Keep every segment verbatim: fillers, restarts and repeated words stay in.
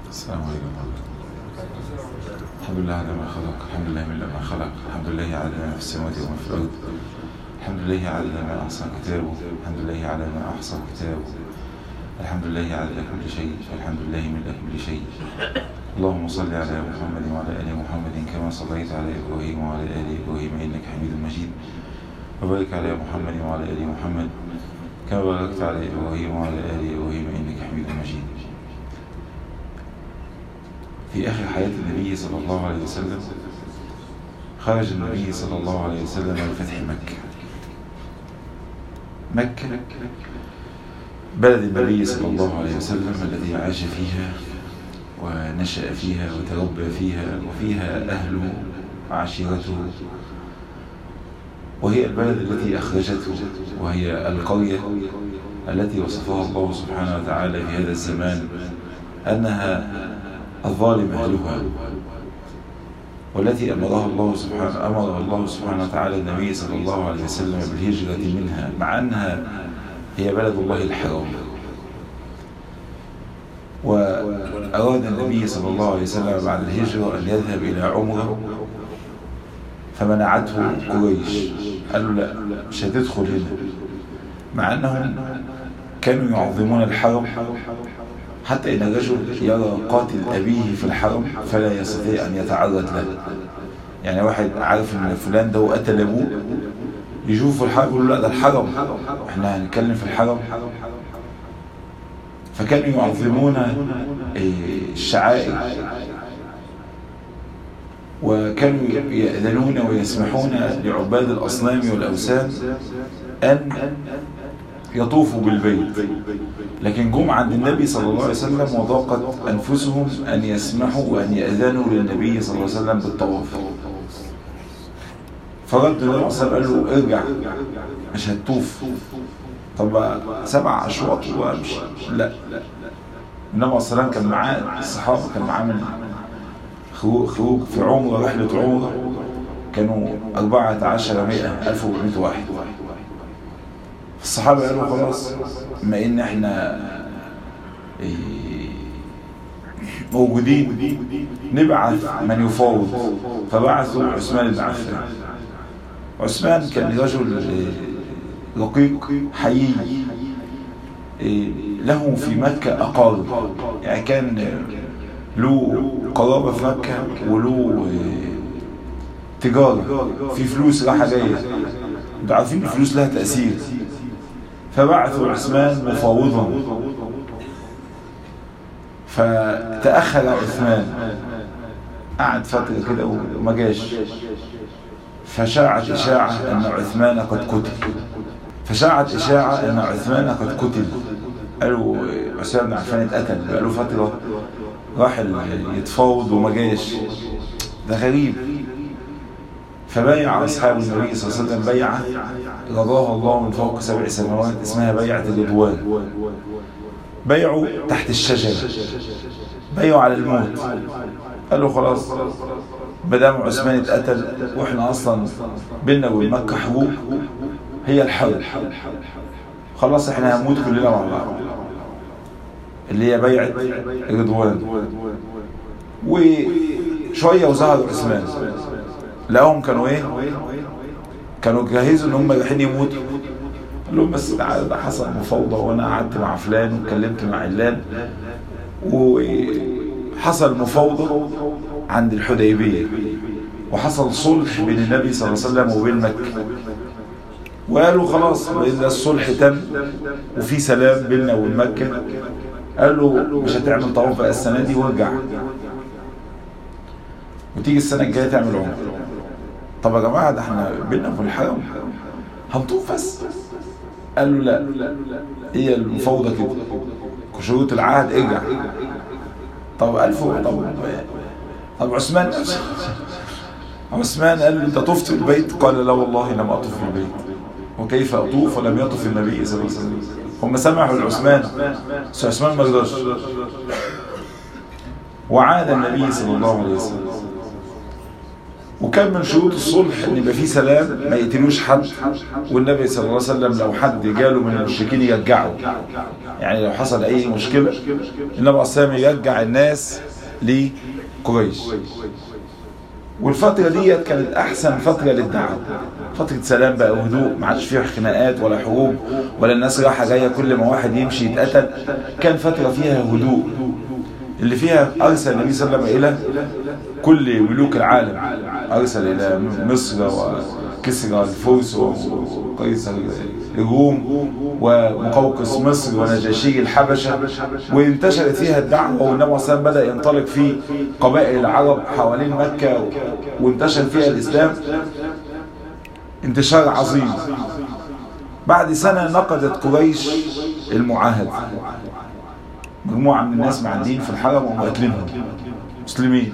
السلام عليكم ورحمة الله. الحمد لله على ما خلق، الحمد لله من ما خلق، الحمد لله على ما في السماوات وما في الأرض، الحمد لله على ما أحصى كتابه، الحمد لله على ما أحصى كتابه، الحمد لله على كل شيء، الحمد لله من كل شيء. اللهم صل على محمد وعلى آل محمد كما صليت على إبراهيم وعلى آل إبراهيم إنك حميد مجيد، وبارك على محمد وعلى آل محمد كما باركت على إبراهيم وعلى آل إبراهيم إنك حميد مجيد. في آخر حياة النبي صلى الله عليه وسلم خرج النبي صلى الله عليه وسلم لفتح مكة. مكة بلد النبي صلى الله عليه وسلم الذي عاش فيها ونشأ فيها وتربى فيها، وفيها أهله وعشيرته، وهي البلد التي أخرجته، وهي القرية التي وصفها الله سبحانه وتعالى في هذا الزمان أنها الظالم أهلها، والتي أمرها الله سبحانه أمر الله سبحانه وتعالى النبي صلى الله عليه وسلم بالهجرة منها، مع أنها هي بلد الله الحرام. وأراد النبي صلى الله عليه وسلم بعد الهجرة أن يذهب إلى عمرة، فمنعته قريش، قالوا لا، مش هتدخل هنا، مع أنهم كانوا يعظمون الحرم، حتى إن الرجل يرى قاتل أبيه في الحرم فلا يستطيع أن يتعرض له. يعني واحد عارف إن فلان ده قتل أبوه، يشوف في الحرم يقول لا ده الحرم، إحنا هنتكلم في الحرم. فكانوا يعظمون الشعائر، وكانوا يأذنون ويسمحون لعباد الأصنام والأوثان أن يطوفوا بالبيت، لكن جم عند النبي صلى الله عليه وسلم وضاقت أنفسهم أن يسمحوا وأن يأذنوا للنبي صلى الله عليه وسلم بالطواف. فرد النبي صلى الله عليه وسلم قال له ارجع، مش هتطوف. طب سبع أشواط وامشي، لا. النبي صلى الله عليه وسلم كان معاه الصحابة، كان معاه من خروج في عمرة، رحلة عمرة، كانوا أربعة عشر مئة ألف وأربعمائة واحد. الصحابة قالوا خلاص، بما إن إحنا موجودين نبعث من يفاوض، فبعثوا عثمان بن عفان. عثمان كان رجل رقيق حيي، له في مكة أقارب، يعني كان له قرابة في مكة وله تجارة، في فلوس راحة جاية، انتوا عارفين الفلوس لها تأثير. فبعثوا عثمان مفاوضا، فتأخر عثمان، قعد فترة كده وما جاش، فشاعت إشاعة أن عثمان قد قتل فشاعت إشاعة أن عثمان قد قتل قالوا عثمان بن عفان اتقتل، بقاله فترة راح يتفاوض وما جاش، ده غريب. فبايع أصحاب النبي صلى الله عليه وسلم بيعة رضاها الله من فوق سبع سماوات، اسمها بيعة الرضوان. بيعوا تحت الشجرة، بيعوا على الموت. قالوا خلاص، مدام عثمان اتقتل واحنا اصلا بيننا وبين مكة حروب، هي الحرب، خلاص احنا هنموت كلنا مع بعض، اللي هي بيعة الرضوان. وشوية وظهر عثمان، لقاهم كانوا ايه، كانوا جاهزوا ان هم رايحين يموتوا. قال لهم بس ده حصل مفاوضه، وانا قعدت مع فلان وكلمت مع علان، وحصل مفاوضه عند الحديبيه، وحصل صلح بين النبي صلى الله عليه وسلم وبين مكه، وقالوا خلاص اذا الصلح تم وفي سلام بيننا وبين مكه، قالوا مش هتعمل طواف بقى السنه دي وارجع، وتيجي السنه الجايه تعمل عمره. طب يا جماعه ده احنا بينا في الحرم هنطوف بس. قالوا لا، هي المفاوضه كده، شروط العهد ارجع. طب ألف طب طب عثمان عثمان قال له انت طفت البيت؟ قال لا والله لم اطف البيت، وكيف اطوف ولم يطف النبي صلى الله عليه وسلم. هم سمحوا لعثمان بس عثمان ما رضاش. وعاد النبي صلى الله عليه وسلم وكان من شروط الصلح ان يبقى فيه سلام، ما يقتلوش حد، والنبي صلى الله عليه وسلم لو حد جاله من المشركين يرجعه، يعني لو حصل اي مشكله النبي صلى الله عليه وسلم يرجع الناس لقريش. والفتره ديت كانت احسن فتره للدعوه، فتره سلام بقى وهدوء، ما عادش فيها خناقات ولا حروب ولا الناس رايحه جايه كل ما واحد يمشي يتقتل. كان فتره فيها هدوء اللي فيها ارسل النبي صلى الله عليه وسلم الى كل ملوك العالم، ارسل الى مصر وكسرى الفرس وقيصر الروم ومقوقس مصر ونجاشي الحبشه، وانتشرت فيها الدعوه، والنبي صلى الله عليه وسلم بدا ينطلق في قبائل العرب حوالين مكه وانتشر فيها الاسلام انتشار عظيم. بعد سنه نقضت قريش المعاهده، مجموعه من الناس معدين في الحرم ومقتلينهم مسلمين.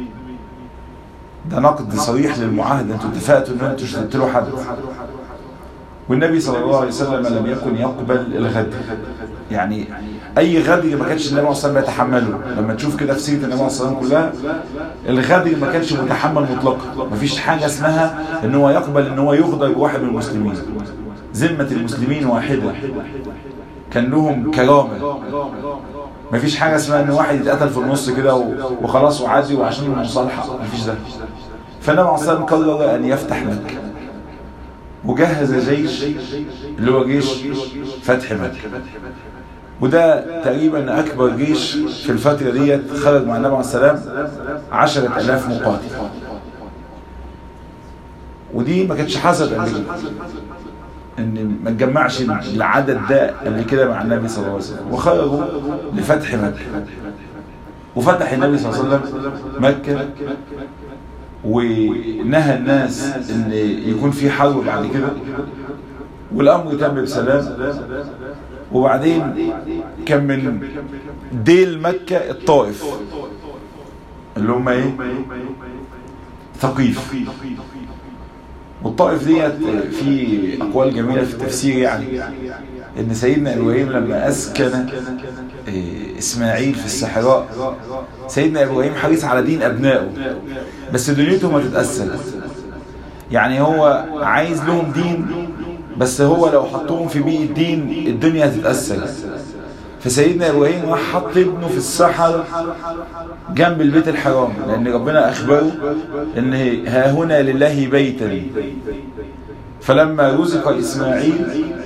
ده نقد صريح للمعاهده، انتوا اتفقتوا ان انتوا مش هتقتلوا حد. والنبي صلى الله عليه وسلم لم يكن يقبل الغدر، يعني اي غدر ما كانش النبي صلى الله عليه وسلم يتحمله. لما تشوف كده في سيره النبي صلى الله عليه وسلم كلها، الغدر ما كانش متحمل مطلقا، ما فيش حاجه اسمها ان هو يقبل ان هو يغدر بواحد من المسلمين. ذمه المسلمين واحده، كان لهم كرامه، ما فيش حاجه اسمها ان واحد يتقتل في النص كده وخلاص وعادي وعشان المصالحه، ما فيش ده. فالنبي عليه الصلاه والسلام قرر ان يفتح مكه، وجهز جيش اللي هو جيش فتح مكه، وده تقريبا اكبر جيش في الفتره ديت. خرج مع النبي عليه الصلاه والسلام عشرة آلاف مقاتل، ودي ما كانتش حصلت قبل كده، ان ما تجمعش العدد ده قبل كده مع النبي صلى الله عليه وسلم. وخرجوا لفتح مكه، وفتح النبي صلى الله عليه وسلم مكه، ونهى الناس ان يكون في حرب بعد كده، والامر تم بسلام. وبعدين كان من ديل مكه الطائف اللي هم ايه؟ ثقيف. والطائف ديت في اقوال جميله في التفسير، يعني ان سيدنا ابراهيم لما اسكن اسماعيل في الصحراء، سيدنا ابراهيم حريص على دين ابنائه بس دنيته ما تتاثر، يعني هو عايز لهم دين بس هو لو حطوهم في بيئه دين الدنيا هتتاثر. فسيدنا ابراهيم راح حط ابنه في الصحراء جنب البيت الحرام، لان ربنا اخبره ان ها هنا لله بيتا. فلما رزق اسماعيل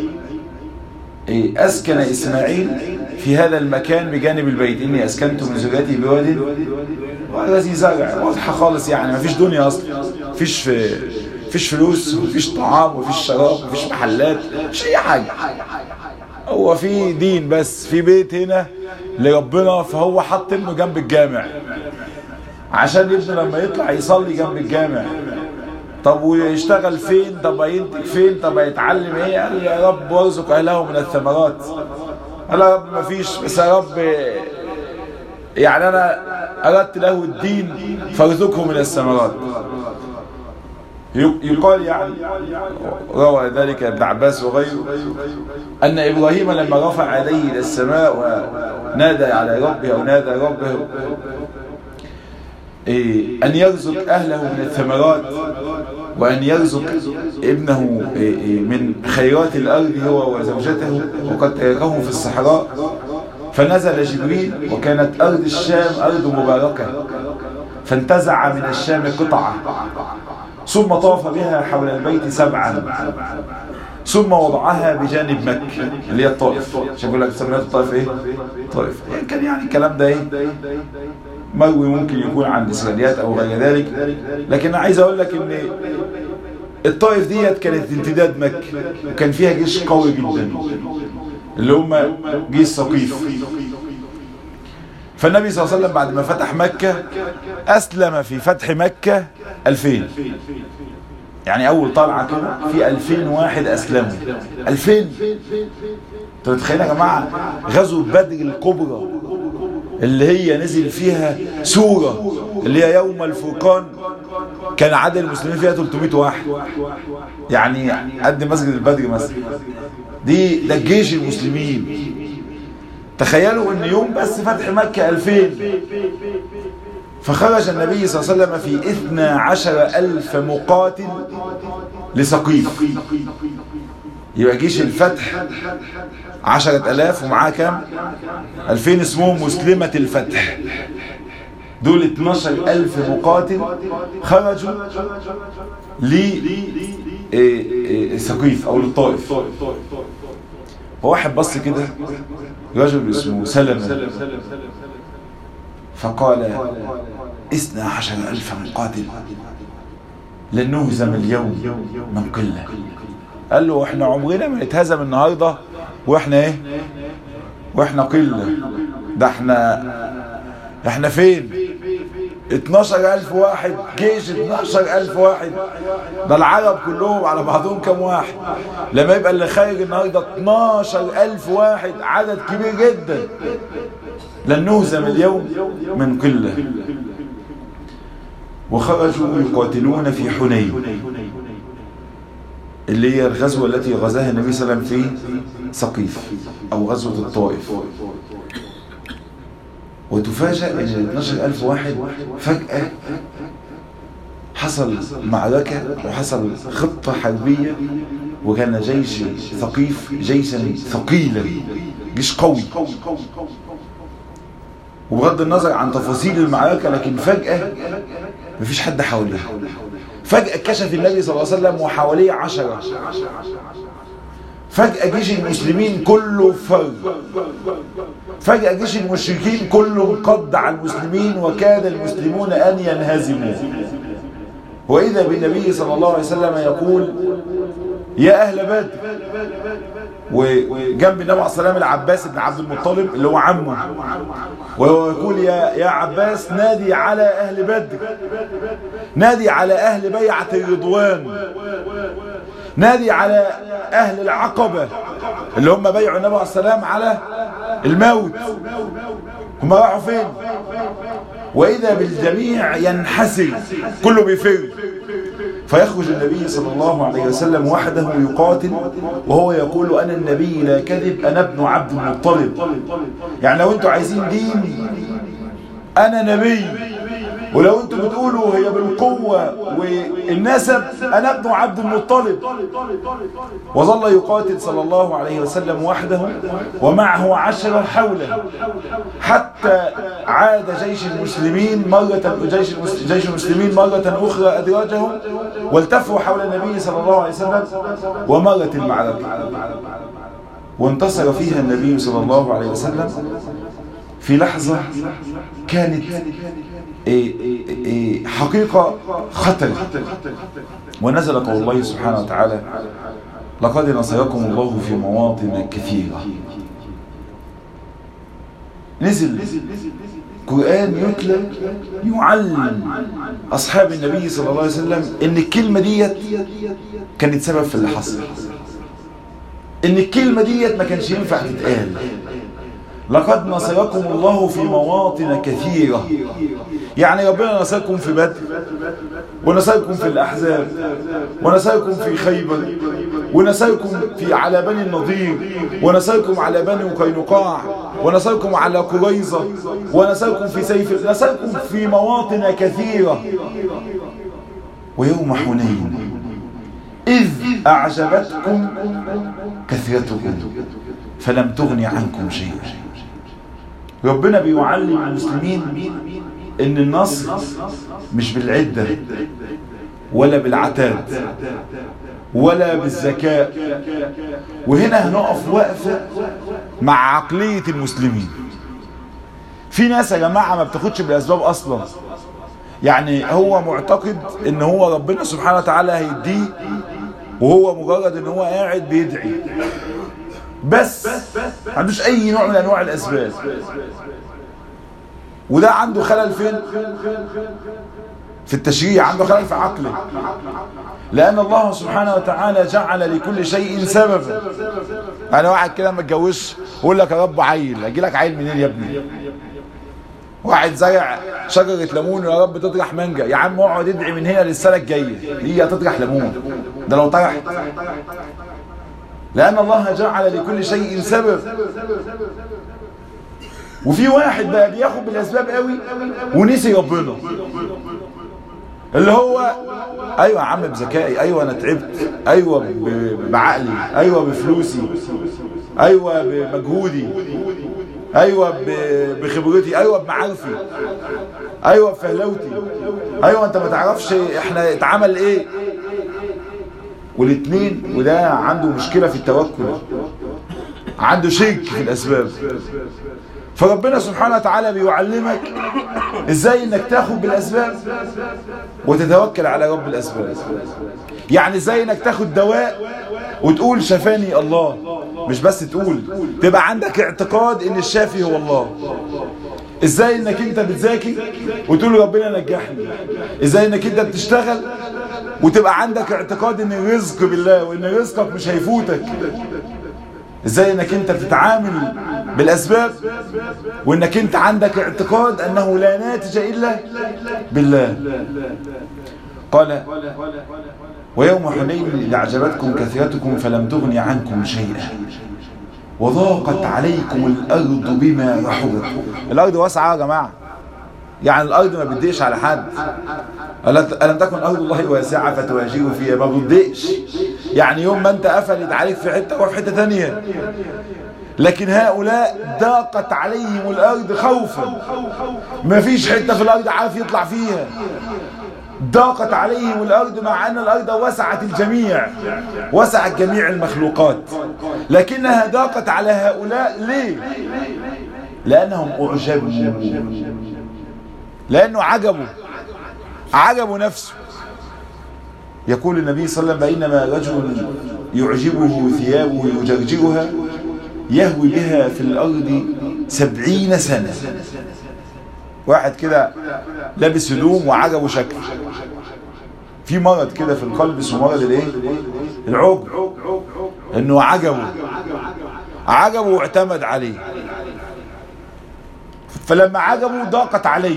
اسكن اسماعيل في هذا المكان بجانب البيت، اني اسكنت من ذريتي بواد والذي زرع، واضحه خالص، يعني ما فيش دنيا اصلا، مفيش في مفيش فلوس، مفيش طعام، مفيش شراب، مفيش محلات، مفيش اي حاجه، هو في دين بس، في بيت هنا لربنا. فهو حط ابنه جنب الجامع عشان ابنه لما يطلع يصلي جنب الجامع. طب ويشتغل فين؟ طب هينتج فين؟ طب هيتعلم ايه؟ قال يا رب وارزق اهله من الثمرات. قال يا رب ما فيش، بس يا رب يعني انا اردت له الدين فارزقه من الثمرات. يقال يعني روى ذلك ابن عباس وغيره أن إبراهيم لما رفع يديه إلى السماء ونادى على ربه أو نادى ربه أن يرزق أهله من الثمرات وأن يرزق ابنه من خيرات الأرض هو وزوجته، وقد تركهم في الصحراء. فنزل جبريل، وكانت أرض الشام أرض مباركة، فانتزع من الشام قطعة، ثم طاف بها حول البيت سبعا، ثم وضعها بجانب مكة اللي هي الطائف. عشان يقول لك سميت الطائف ايه؟ طائف. يعني كان يعني الكلام ده ايه؟ مروي، ممكن يكون عن اسرائيليات او غير ذلك، لكن انا عايز اقول لك ان الطائف ديت كانت امتداد مكة، وكان فيها جيش قوي جدا اللي هم جيش ثقيف. فالنبي صلى الله عليه وسلم بعد ما فتح مكة أسلم في فتح مكة ألفين، يعني أول طلعة كده في ألفين واحد أسلموا. ألفين! انتوا متخيلين يا جماعة؟ غزوة بدر الكبرى اللي هي نزل فيها سورة اللي هي يوم الفرقان، كان عدد المسلمين فيها ثلاثمائة واحد، يعني قد مسجد البدر مثلا. دي ده الجيش المسلمين. تخيلوا ان يوم بس فتح مكة ألفين، فخرج النبي صلى الله عليه وسلم في اثنى عشر ألف مقاتل لسقيف. يبقى جيش الفتح عشرة ألاف ومعاه كام؟ ألفين اسمهم مسلمة الفتح. دول اتناشر ألف مقاتل خرجوا لسقيف أو للطائف. وواحد بص كده رجل اسمه سلمة فقال اثنى عشر ألف مقاتل لن نهزم اليوم من قلة. قال له احنا عمرنا ما نتهزم النهاردة واحنا ايه واحنا قلة. ده احنا احنا فين؟ اتناشر ألف واحد، جيش اتناشر ألف واحد. ده العرب كلهم على بعضهم كم واحد؟ لما يبقى اللي خارج النهارده اتناشر ألف واحد، عدد كبير جدا. لن نهزم اليوم من قلة. وخرجوا يقاتلون في حنين اللي هي الغزوة التي غزاها النبي صلى الله عليه وسلم في سقيف أو غزوة الطائف. وتفاجأ ان اثناشر ألف واحد فجأة حصل معركة وحصل خطة حربية، وكان جيش ثقيف جيشا ثقيلا، جيش قوي. وبغض النظر عن تفاصيل المعركة، لكن فجأة مفيش حد حواليه. فجأة كشف النبي صلى الله عليه وسلم وحواليه عشرة. فجأة جيش المسلمين كله فر. فجأة جيش المشركين كله انقض على المسلمين، وكاد المسلمون أن ينهزموا. وإذا بالنبي صلى الله عليه وسلم يقول يا أهل بدر. وجنب النبي عليه السلام العباس بن عبد المطلب اللي هو عمه، وهو يقول يا يا عباس نادي على أهل بدر، نادي على أهل بيعة الرضوان، نادي على أهل العقبة اللي هم بيعوا النبي عليه السلام على الموت. هم راحوا فين؟ وإذا بالجميع ينحسر، كله بيفر. فيخرج النبي صلى الله عليه وسلم وحده يقاتل، وهو يقول أنا النبي لا كذب، أنا ابن عبد المطلب. يعني لو أنتوا عايزين دين أنا نبي، ولو أنتوا بتقولوا هي بالقوة والنسب أنا ابن عبد المطلب. وظل يقاتل صلى الله عليه وسلم وحده ومعه عشرة حوله، حتى عاد جيش المسلمين مرة جيش جيش المسلمين مرة أخرى أدراجهم والتفوا حول النبي صلى الله عليه وسلم، ومرت المعركة وانتصر فيها النبي صلى الله عليه وسلم في لحظة كانت إيه إيه حقيقة خطر. ونزل قول الله سبحانه وتعالى لقد نصركم الله في مواطن كثيرة. نزل قرآن يتلى يعلم أصحاب النبي صلى الله عليه وسلم إن الكلمة ديت كانت سبب في اللي حصل، إن الكلمة ديت ما كانش ينفع تتقال. لقد نصركم الله في مواطن كثيرة، يعني ربنا نصركم في بدر، ونصركم في الأحزاب، ونصركم في خيبر، ونصركم في على بني النضير، ونصركم على بني قينقاع، ونصركم على قريظة، ونصركم في سيف، نصركم في مواطن كثيرة. ويوم حنين إذ أعجبتكم كثرتكم فلم تغن عنكم شيئا. ربنا بيعلم المسلمين ان النصر مش بالعدة ولا بالعتاد ولا بالذكاء. وهنا هنقف وقفة مع عقلية المسلمين. في ناس يا جماعة ما بتاخدش بالأسباب أصلا، يعني هو معتقد ان هو ربنا سبحانه وتعالى هيديه، وهو مجرد ان هو قاعد بيدعي بس، ما عندوش اي نوع من انواع الاسباب. وده عنده خلل فين؟ في التشريع، عنده خلل في عقله، لان الله سبحانه وتعالى جعل لكل شيء سببا. يعني واحد كده ما اتجوزش يقول لك يا رب عيل، اجي لك عيل منين يا ابني؟ واحد زرع شجره ليمون يا رب تطرح مانجا، يا عم اقعد ادعي من هنا للسنه الجايه هي تطرح ليمون، ده لو طرح. لأن الله جعل لكل شيء سبب. وفي واحد بقى بياخد بالاسباب قوي ونسي ربنا، اللي هو ايوه يا عم بذكائي، ايوه انا تعبت، ايوه بعقلي، ايوه بفلوسي، ايوه بمجهودي، ايوه بخبرتي، ايوه بمعارفي، ايوه بفهلوتي، ايوه انت ما تعرفش احنا اتعمل ايه. والاثنين وده عنده مشكله في التوكل، عنده شرك في الاسباب. فربنا سبحانه وتعالى بيعلمك ازاي انك تاخد بالاسباب وتتوكل على رب الاسباب. يعني ازاي انك تاخد دواء وتقول شفاني الله، مش بس تقول، تبقى عندك اعتقاد ان الشافي هو الله. ازاي انك انت بتذاكر وتقول ربنا نجحني. ازاي انك انت بتشتغل وتبقى عندك اعتقاد ان الرزق بالله وان رزقك مش هيفوتك. ازاي انك انت بتتعامل بالاسباب وانك انت عندك اعتقاد انه لا ناتج الا بالله. قال ويوم حنين إذ أعجبتكم كثرتكم فلم تغن عنكم شيئا وضاقت عليكم الأرض بما رحبت. الأرض واسعة يا جماعة، يعني الأرض ما بتضيقش على حد. ألم تكن أرض الله واسعة فتهاجروا فيها، ما بتضيقش. يعني يوم ما أنت قفلت عليك في حتة وفي حتة ثانية. لكن هؤلاء ضاقت عليهم الأرض خوفا، ما فيش حتة في الأرض عارف يطلع فيها. ضاقت عليهم الأرض مع أن الأرض وسعت الجميع، وسعت جميع المخلوقات، لكنها ضاقت على هؤلاء. ليه؟ لأنهم أعجبوا، لأنه عجبوا عجبوا نفسه. يقول النبي صلى الله عليه وسلم بينما رجل يعجبه ثيابه يجرجرها يهوي بها في الأرض سبعين سنة. واحد كده لابس هدوم وعجبه شكل. في مرض كده في القلب اسمه مرض الايه؟ العجب. انه عجبه عجبه واعتمد عليه، فلما عجبه ضاقت عليه،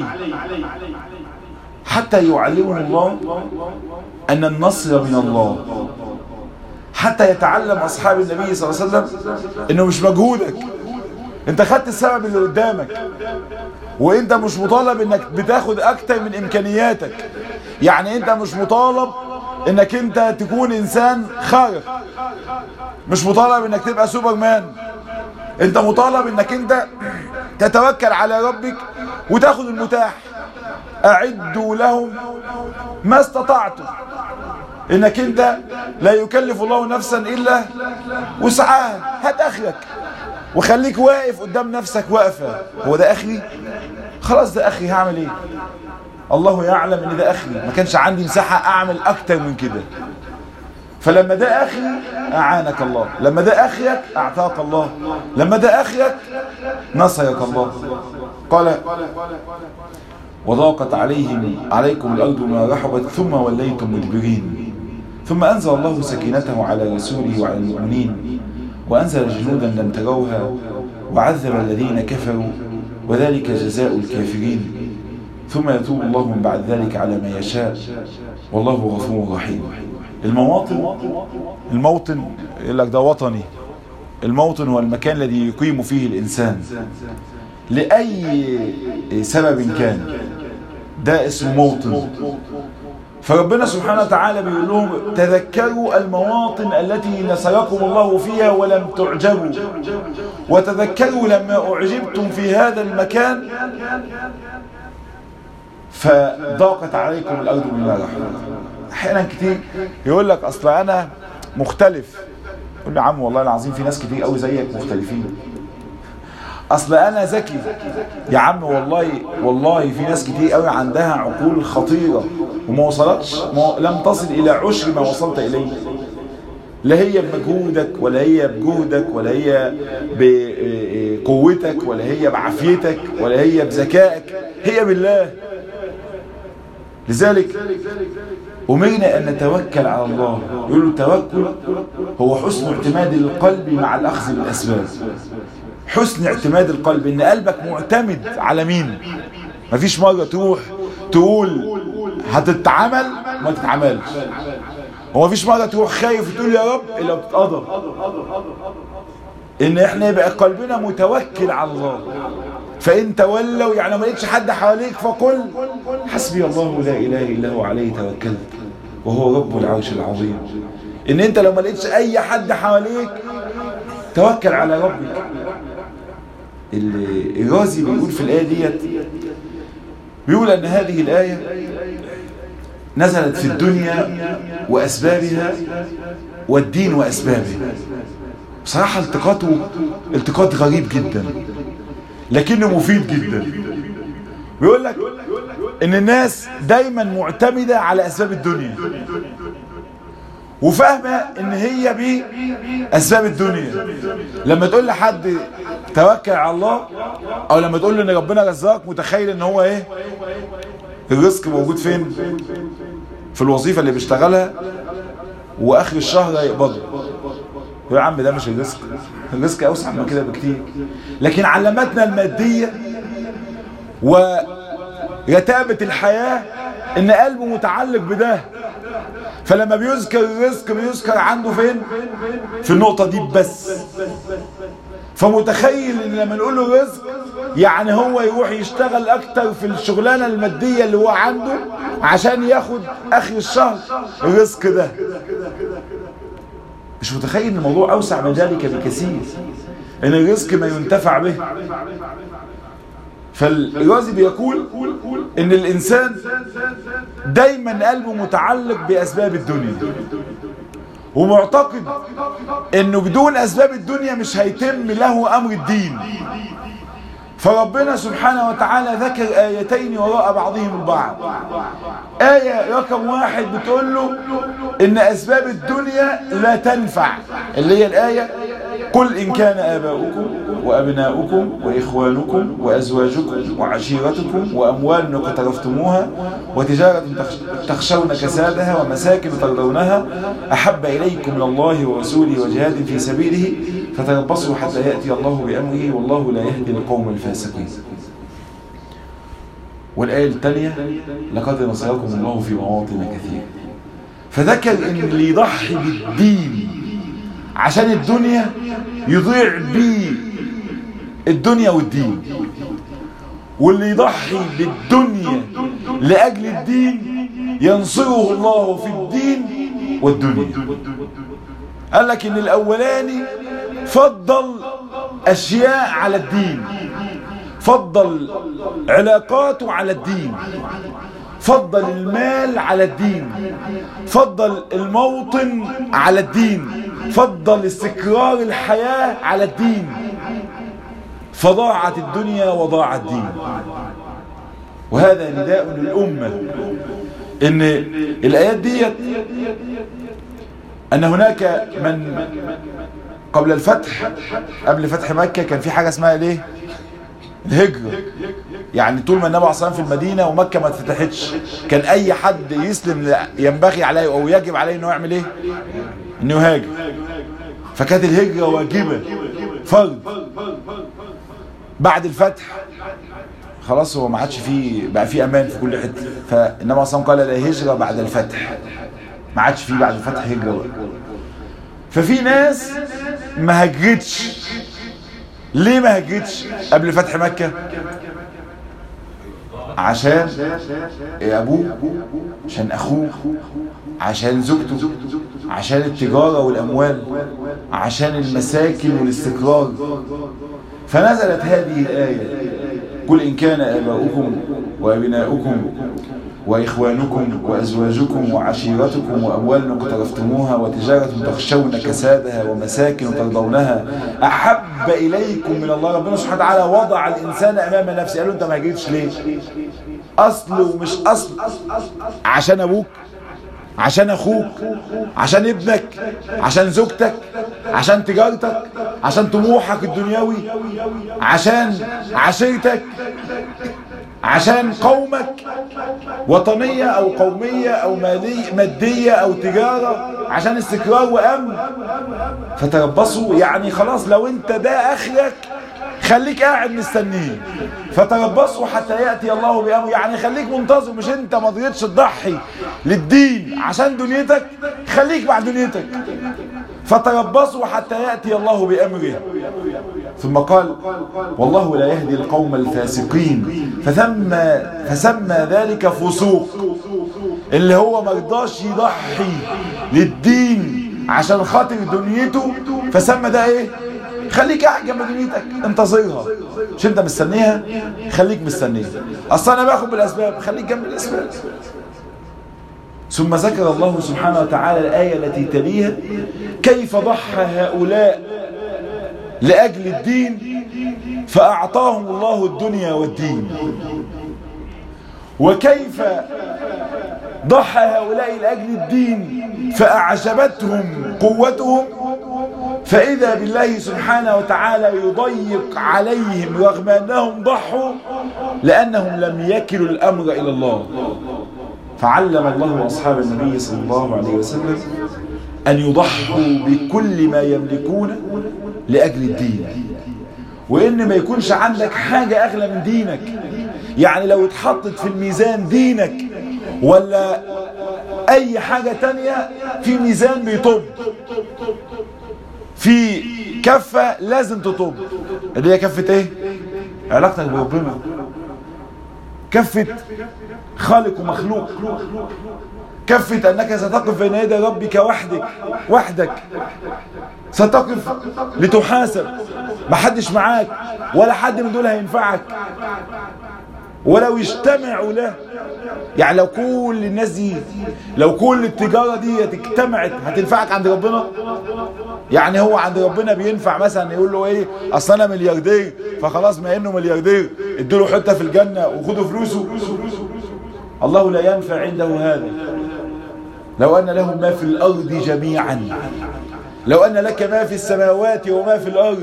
حتى يعلمه الله ان النصر من الله. حتى يتعلم اصحاب النبي صلى الله عليه وسلم انه مش مجهودك، انت خدت السبب اللي قدامك، وانت مش مطالب انك بتاخد اكتر من امكانياتك. يعني انت مش مطالب انك انت تكون انسان خارق، مش مطالب انك تبقى سوبرمان. انت مطالب انك انت تتوكل على ربك وتاخد المتاح. اعدوا لهم ما استطعتم، انك انت لا يكلف الله نفسا الا وسعها. هات اخرك وخليك واقف قدام نفسك واقفة. هو ده اخري؟ خلاص ده اخري، هعمل ايه؟ الله يعلم ان ده اخري، ما كانش عندي مساحة اعمل اكتر من كده. فلما ده اخري اعانك الله، لما ده اخرك اعطاك الله، لما ده اخرك نصرك الله. قال وضاقت عليهم عليكم الارض بما رحبت ثم وليتم مدبرين ثم انزل الله سكينته على رسوله وعلى المؤمنين وأنزل جنودا لم تروها وعذب الذين كفروا وذلك جزاء الكافرين ثم يتوب الله من بعد ذلك على ما يشاء والله غفور رحيم. المواطن، الموطن يقول لك ده وطني. الموطن هو المكان الذي يقيم فيه الإنسان لأي سبب كان، ده اسمه موطن. فربنا سبحانه وتعالى بيقول لهم تذكروا المواطن التي نصركم الله فيها ولم تعجبوا، وتذكروا لما أعجبتم في هذا المكان فضاقت عليكم الأرض بما رحبت. أحيانا كتير يقول لك أصل أنا مختلف. قل له يا عم والله العظيم في ناس كتير قوي زيك مختلفين. اصل انا ذكي يا عم، والله والله في ناس كتير قوي عندها عقول خطيرة وما وصلتش، لم تصل الى عشر ما وصلت اليه. لا هي بمجهودك ولا هي بجهدك ولا هي بقوتك ولا هي بعافيتك ولا هي بذكائك، هي بالله. لذلك أمرنا أن نتوكل على الله. يقولوا التوكل هو حسن اعتماد القلب مع الأخذ بالأسباب. حسن اعتماد القلب، ان قلبك معتمد على مين. مفيش مرة تروح تقول هتتعمل ما تتعملش، ومفيش مرة تروح خايف وتقول يا رب الا بتتقدر. ان احنا يبقى قلبنا متوكل على الله. فإن تولوا يعني لو ما لقيتش حد حواليك فقل حسبي الله لا إله إلا هو عليه توكلت وهو رب العرش العظيم. إن أنت لو ما لقيتش أي حد حواليك توكل على ربك. الرازي بيقول في الآية ديت، بيقول أن هذه الآية نزلت في الدنيا وأسبابها والدين وأسبابه. بصراحة التقاطه التقاط غريب جدا لكنه مفيد جدا. بيقول لك ان الناس دايما معتمدة على اسباب الدنيا وفاهمة ان هي باسباب الدنيا. لما تقول لحد توكل على الله او لما تقول له ان ربنا رزاق، متخيل ان هو ايه؟ الرزق موجود فين؟ في الوظيفة اللي بيشتغلها واخر الشهر هيقبضه. يا عم ده مش الرزق، الرزق اوسع من كده بكتير. لكن علمتنا المادية ورتابة الحياة ان قلبه متعلق بده، فلما بيذكر الرزق بيذكر عنده فين؟ في النقطة دي بس. فمتخيل ان لما نقول له رزق يعني هو يروح يشتغل اكتر في الشغلانة المادية اللي هو عنده عشان ياخد اخر الشهر الرزق ده. مش متخيل ان الموضوع اوسع من ذلك بكثير، ان الرزق ما ينتفع به. فالرازي بيقول ان الانسان دايما قلبه متعلق باسباب الدنيا ومعتقد انه بدون اسباب الدنيا مش هيتم له امر الدين. فربنا سبحانه وتعالى ذكر آيتين وراء بعضهم البعض. آية رقم واحد بتقول له إن أسباب الدنيا لا تنفع، اللي هي الآية قل إن كان آباؤكم وأبناؤكم وإخوانكم وأزواجكم وعشيرتكم وأموال اقترفتموها وتجارة تخشون كسادها ومساكن ترضونها أحب إليكم من الله ورسوله وجهاد في سبيله فتربصوا حتى يأتي الله بأمره والله لا يهدي القوم الفاسقين. والآية الثانية لقد نصركم الله في مواطن كثيرة. فذكر إن اللي يضحي بالدين عشان الدنيا يضيع بيه الدنيا والدين، واللي يضحي بالدنيا لأجل الدين ينصره الله في الدين والدنيا. قال لك إن الأولاني فضل أشياء على الدين، فضل علاقاته على الدين، فضل المال على الدين، فضل الموطن على الدين، فضل استقرار الحياة على الدين، فضاعت الدنيا وضاع الدين. وهذا نداء للأمة إن الآيات دي أن هناك من قبل الفتح، قبل فتح مكة كان في حاجة اسمها ليه؟ الهجرة. يعني طول ما النبي عليه الصلاة والسلام في المدينة ومكة ما اتفتحتش كان أي حد يسلم ينبغي عليه أو يجب عليه إنه يعمل إيه؟ إنه يهاجر. فكانت الهجرة واجبة فرض. بعد الفتح خلاص هو ما عادش فيه، بقى فيه أمان في كل حتة. فالنبي عليه الصلاة والسلام قال لا هجرة بعد الفتح، ما عادش فيه بعد الفتح هجرة. ففي ناس ما هجرتش. ليه ما هجرتش قبل فتح مكة؟ عشان أبوه، عشان أخوه، عشان زوجته، عشان التجارة والأموال، عشان المساكن والاستقرار. فنزلت هذه الآية قل إن كان آباؤكم وأبناؤكم وإخوانكم وأزواجكم وعشيرتكم وأموال اقترفتموها وتجارة تخشون كسادها ومساكن ترضونها أحب إليكم من الله. ربنا سبحانه وتعالى وضع الإنسان أمام نفسه. قالوا أنت ما هجرتش ليه؟ أصله مش أصل عشان أبوك، عشان أخوك، عشان ابنك، عشان زوجتك، عشان تجارتك، عشان طموحك الدنيوي، عشان عشيرتك، عشان قومك، وطنية أو قومية أو مادية أو تجارة، عشان استقرار وأمن. فتربصوا يعني خلاص لو أنت ده آخرك خليك قاعد مستنيه. فتربصوا حتى يأتي الله بأمره، يعني خليك منتظر. مش أنت ما رضيتش تضحي للدين عشان دنيتك، خليك مع دنيتك. فتربصوا حتى يأتي الله بأمره. ثم قال والله لا يهدي القوم الفاسقين فسمى, فسمى ذلك فسوق، اللي هو مرضاش يضحي للدين عشان خاطر دنيته، فسمى ده ايه؟ خليك قاعد جنب دنيتك انتظرها، مش انت مستنيها؟ خليك مستنيها، اصل انا باخد بالاسباب، خليك جنب الاسباب. ثم ذكر الله سبحانه وتعالى الآية التي تليها كيف ضحى هؤلاء لأجل الدين فأعطاهم الله الدنيا والدين، وكيف ضحى هؤلاء لأجل الدين فأعجبتهم قوتهم، فإذا بالله سبحانه وتعالى يضيق عليهم رغم أنهم ضحوا لأنهم لم يكلوا الأمر إلى الله. فعلم الله أصحاب النبي صلى الله عليه وسلم أن يضحوا بكل ما يملكون لأجل الدين، وإن ما يكونش عندك حاجة أغلى من دينك. يعني لو اتحطت في الميزان دينك ولا أي حاجة تانية، في ميزان بيطب، في كفة لازم تطب، اللي هي كفة ايه؟ علاقتك بربنا، كفة خالق ومخلوق، كفة أنك ستقف بين يدي ربك وحدك وحدك، ستقف لتحاسب، محدش معاك ولا حد من دول هينفعك ولو يجتمعوا له. يعني لو كل الناس دي، لو كل التجارة دي اجتمعت هتنفعك عند ربنا؟ يعني هو عند ربنا بينفع مثلا يقول له ايه؟ اصل انا ملياردير فخلاص ما انه ملياردير ادوا له حته في الجنه وخدوا فلوسه؟ الله لا ينفع عنده هذا. لو ان له ما في الارض جميعا، لو ان لك ما في السماوات وما في الارض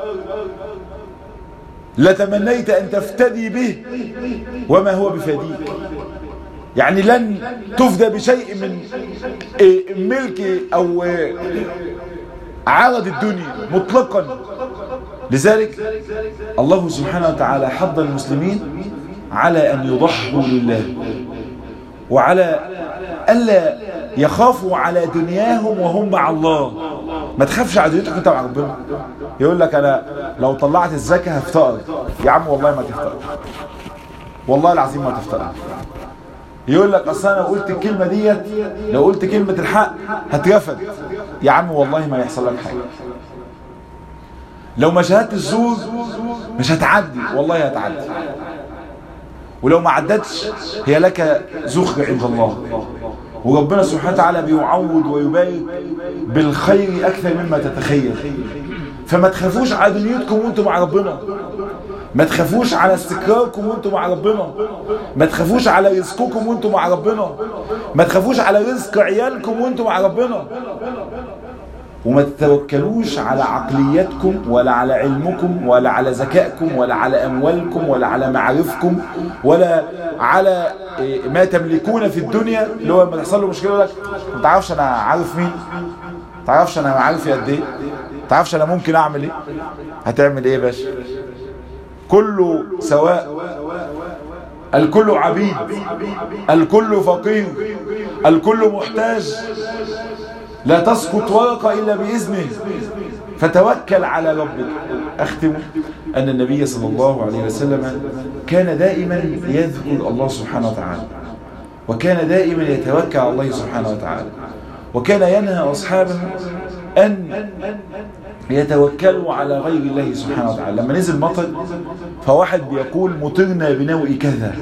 لتمنيت ان تفتدي به وما هو بفديك. يعني لن تفدى بشيء من ملك او عرض الدنيا مطلقا. لذلك الله سبحانه وتعالى حض المسلمين على أن يضحوا لله، وعلى ألا يخافوا على دنياهم وهم مع الله. ما تخافش على دنيتك وانت مع ربنا. يقول لك أنا لو طلعت الزكاة هفتقر. يا عم والله ما تفتقر، والله العظيم ما تفتقر. يقول لك اصل انا قلت الكلمه ديت، لو قلت كلمه الحق هترفد. يا عم والله ما يحصل لك حاجه. لو ما شهدت الزور مش هتعدي، والله هتعدي. ولو ما عدتش هي لك زخر عند الله، وربنا سبحانه وتعالى بيعوض ويبارك بالخير اكثر مما تتخيل. فما تخافوش على دنيتكم وانتم مع ربنا، ما تخافوش على استقراركم وانتم مع ربنا، ما تخافوش على رزقكم وانتم مع ربنا، ما تخافوش على رزق عيالكم وانتم مع ربنا، وما تتوكلوش على عقليتكم ولا على علمكم ولا على ذكائكم ولا على أموالكم ولا على معارفكم ولا على ما تملكون في الدنيا. اللي هو لما تحصل له مشكلة يقول لك ما تعرفش أنا عارف مين، ما تعرفش أنا معارفي قد إيه، ما تعرفش أنا ممكن أعمل إيه. هتعمل إيه يا باشا؟ كله سواء، الكل عبيد، الكل فقير، الكل محتاج، لا تسقط ورقة إلا بإذنه، فتوكل على ربك. أختم أن النبي صلى الله عليه وسلم كان دائما يذكر الله سبحانه وتعالى، وكان دائما يتوكل على الله سبحانه وتعالى، وكان ينهى أصحابه أن يتوكلوا على غير الله سبحانه وتعالى. لما نزل مطر فواحد بيقول مطرنا بنوء كذا،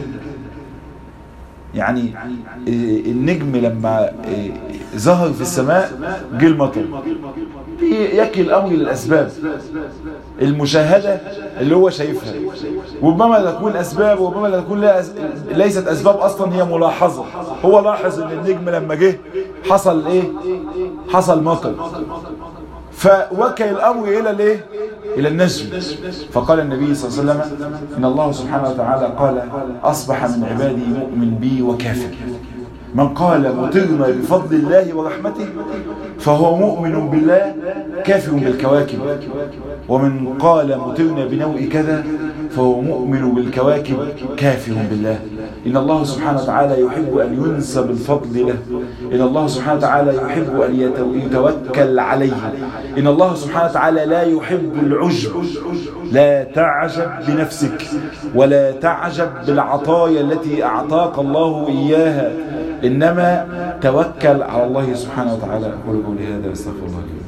يعني النجم لما ظهر في السماء جه المطر، يكل الأمر للأسباب المشاهدة اللي هو شايفها، وربما تكون أسباب وربما تكون ليست أسباب أصلا، هي ملاحظة. هو لاحظ أن النجم لما جه حصل إيه؟ حصل مطر، فوكل الأمر إلى الإيه؟ إلى النجم. فقال النبي صلى الله عليه وسلم إن الله سبحانه وتعالى قال أصبح من عبادي مؤمن بي وكافر. من قال مطرنا بفضل الله ورحمته فهو مؤمن بالله كافر بالكواكب، ومن قال مطرنا بنوء كذا فهو مؤمن بالكواكب كافر بالله. إن الله سبحانه وتعالى يحب أن ينسب الفضل له. إن الله سبحانه وتعالى يحب أن يتوكل عليه. إن الله سبحانه وتعالى لا يحب العجب. لا تعجب بنفسك ولا تعجب بالعطايا التي أعطاك الله إياها، إنما توكل على الله سبحانه وتعالى. أقول قولي هذا، أستغفر الله لي.